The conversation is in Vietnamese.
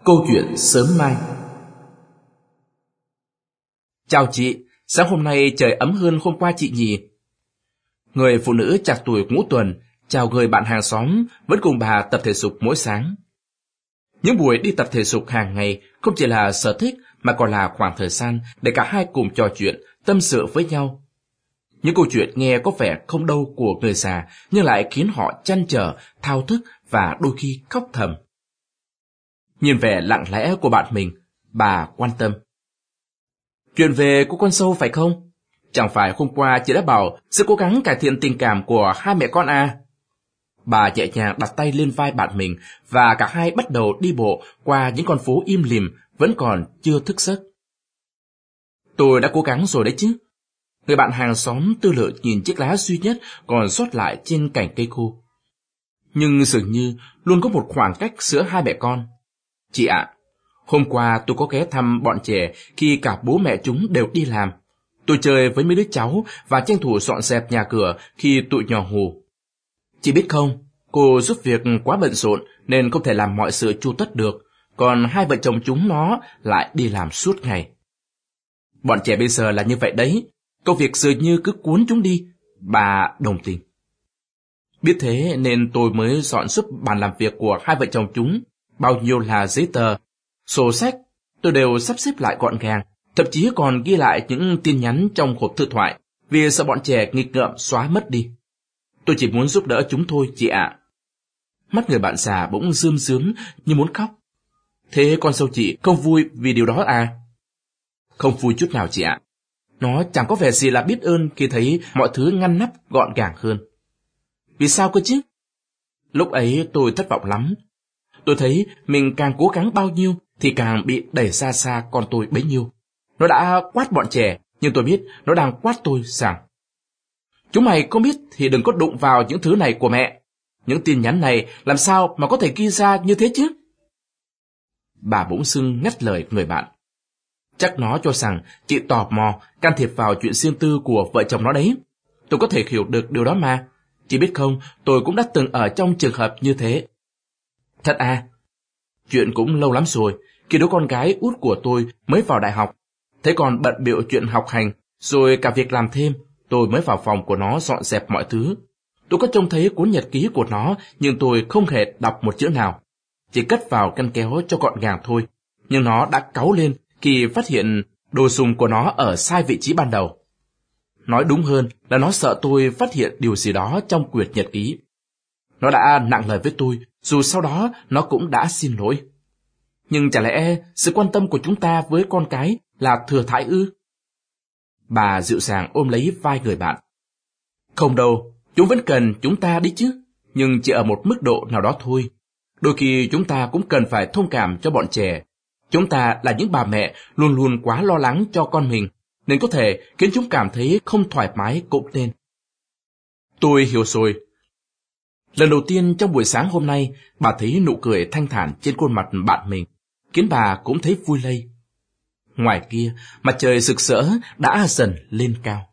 Câu chuyện sớm mai. Chào chị, sáng hôm nay trời ấm hơn hôm qua chị nhỉ? Người phụ nữ trạc tuổi ngũ tuần chào người bạn hàng xóm vẫn cùng bà tập thể dục mỗi sáng. Những buổi đi tập thể dục hàng ngày không chỉ là sở thích mà còn là khoảng thời gian để cả hai cùng trò chuyện, tâm sự với nhau. Những câu chuyện nghe có vẻ không đâu của người già nhưng lại khiến họ trăn trở, thao thức và đôi khi khóc thầm. Nhìn vẻ lặng lẽ của bạn mình, bà quan tâm. Chuyện về cô con sâu phải không? Chẳng phải hôm qua chị đã bảo sẽ cố gắng cải thiện tình cảm của hai mẹ con à? Bà nhẹ nhàng đặt tay lên vai bạn mình và cả hai bắt đầu đi bộ qua những con phố im lìm vẫn còn chưa thức giấc. Tôi đã cố gắng rồi đấy chứ. Người bạn hàng xóm tư lự nhìn chiếc lá duy nhất còn sót lại trên cành cây khô. Nhưng dường như luôn có một khoảng cách giữa hai mẹ con. Chị ạ, hôm qua tôi có ghé thăm bọn trẻ khi cả bố mẹ chúng đều đi làm. Tôi chơi với mấy đứa cháu và tranh thủ dọn dẹp nhà cửa khi tụi nhỏ ngủ. Chị biết không, cô giúp việc quá bận rộn nên không thể làm mọi sự chu tất được, còn hai vợ chồng chúng nó lại đi làm suốt ngày. Bọn trẻ bây giờ là như vậy đấy, công việc dường như cứ cuốn chúng đi, bà đồng tình. Biết thế nên tôi mới dọn giúp bàn làm việc của hai vợ chồng chúng. Bao nhiêu là giấy tờ, sổ sách, tôi đều sắp xếp lại gọn gàng, thậm chí còn ghi lại những tin nhắn trong hộp thư thoại, vì sợ bọn trẻ nghịch ngợm xóa mất đi. Tôi chỉ muốn giúp đỡ chúng thôi, chị ạ. Mắt người bạn già bỗng rơm rớm như muốn khóc. Thế con dâu chị không vui vì điều đó à? Không vui chút nào chị ạ. Nó chẳng có vẻ gì là biết ơn khi thấy mọi thứ ngăn nắp gọn gàng hơn. Vì sao cơ chứ? Lúc ấy tôi thất vọng lắm. Tôi thấy mình càng cố gắng bao nhiêu thì càng bị đẩy xa xa con tôi bấy nhiêu. Nó đã quát bọn trẻ, nhưng tôi biết nó đang quát tôi rằng: chúng mày không biết thì đừng có đụng vào những thứ này của mẹ. Những tin nhắn này làm sao mà có thể ghi ra như thế chứ? Bà bỗng dưng ngắt lời người bạn. Chắc nó cho rằng chị tò mò can thiệp vào chuyện riêng tư của vợ chồng nó đấy. Tôi có thể hiểu được điều đó mà. Chị biết không, tôi cũng đã từng ở trong trường hợp như thế. Thật à? Chuyện cũng lâu lắm rồi, khi đứa con gái út của tôi mới vào đại học. Thế còn bận bịu chuyện học hành, rồi cả việc làm thêm, tôi mới vào phòng của nó dọn dẹp mọi thứ. Tôi có trông thấy cuốn nhật ký của nó, nhưng tôi không hề đọc một chữ nào. Chỉ cất vào ngăn kéo cho gọn gàng thôi. Nhưng nó đã cáu lên khi phát hiện đồ dùng của nó ở sai vị trí ban đầu. Nói đúng hơn là nó sợ tôi phát hiện điều gì đó trong quyển nhật ký. Nó đã nặng lời với tôi, dù sau đó nó cũng đã xin lỗi. Nhưng chả lẽ sự quan tâm của chúng ta với con cái là thừa thãi ư? Bà dịu dàng ôm lấy vai người bạn. Không đâu, chúng vẫn cần chúng ta đi chứ, nhưng chỉ ở một mức độ nào đó thôi. Đôi khi chúng ta cũng cần phải thông cảm cho bọn trẻ. Chúng ta là những bà mẹ luôn luôn quá lo lắng cho con mình, nên có thể khiến chúng cảm thấy không thoải mái cũng nên. Tôi hiểu rồi. Lần đầu tiên trong buổi sáng hôm nay, bà thấy nụ cười thanh thản trên khuôn mặt bạn mình, khiến bà cũng thấy vui lây. Ngoài kia, mặt trời rực rỡ đã dần lên cao.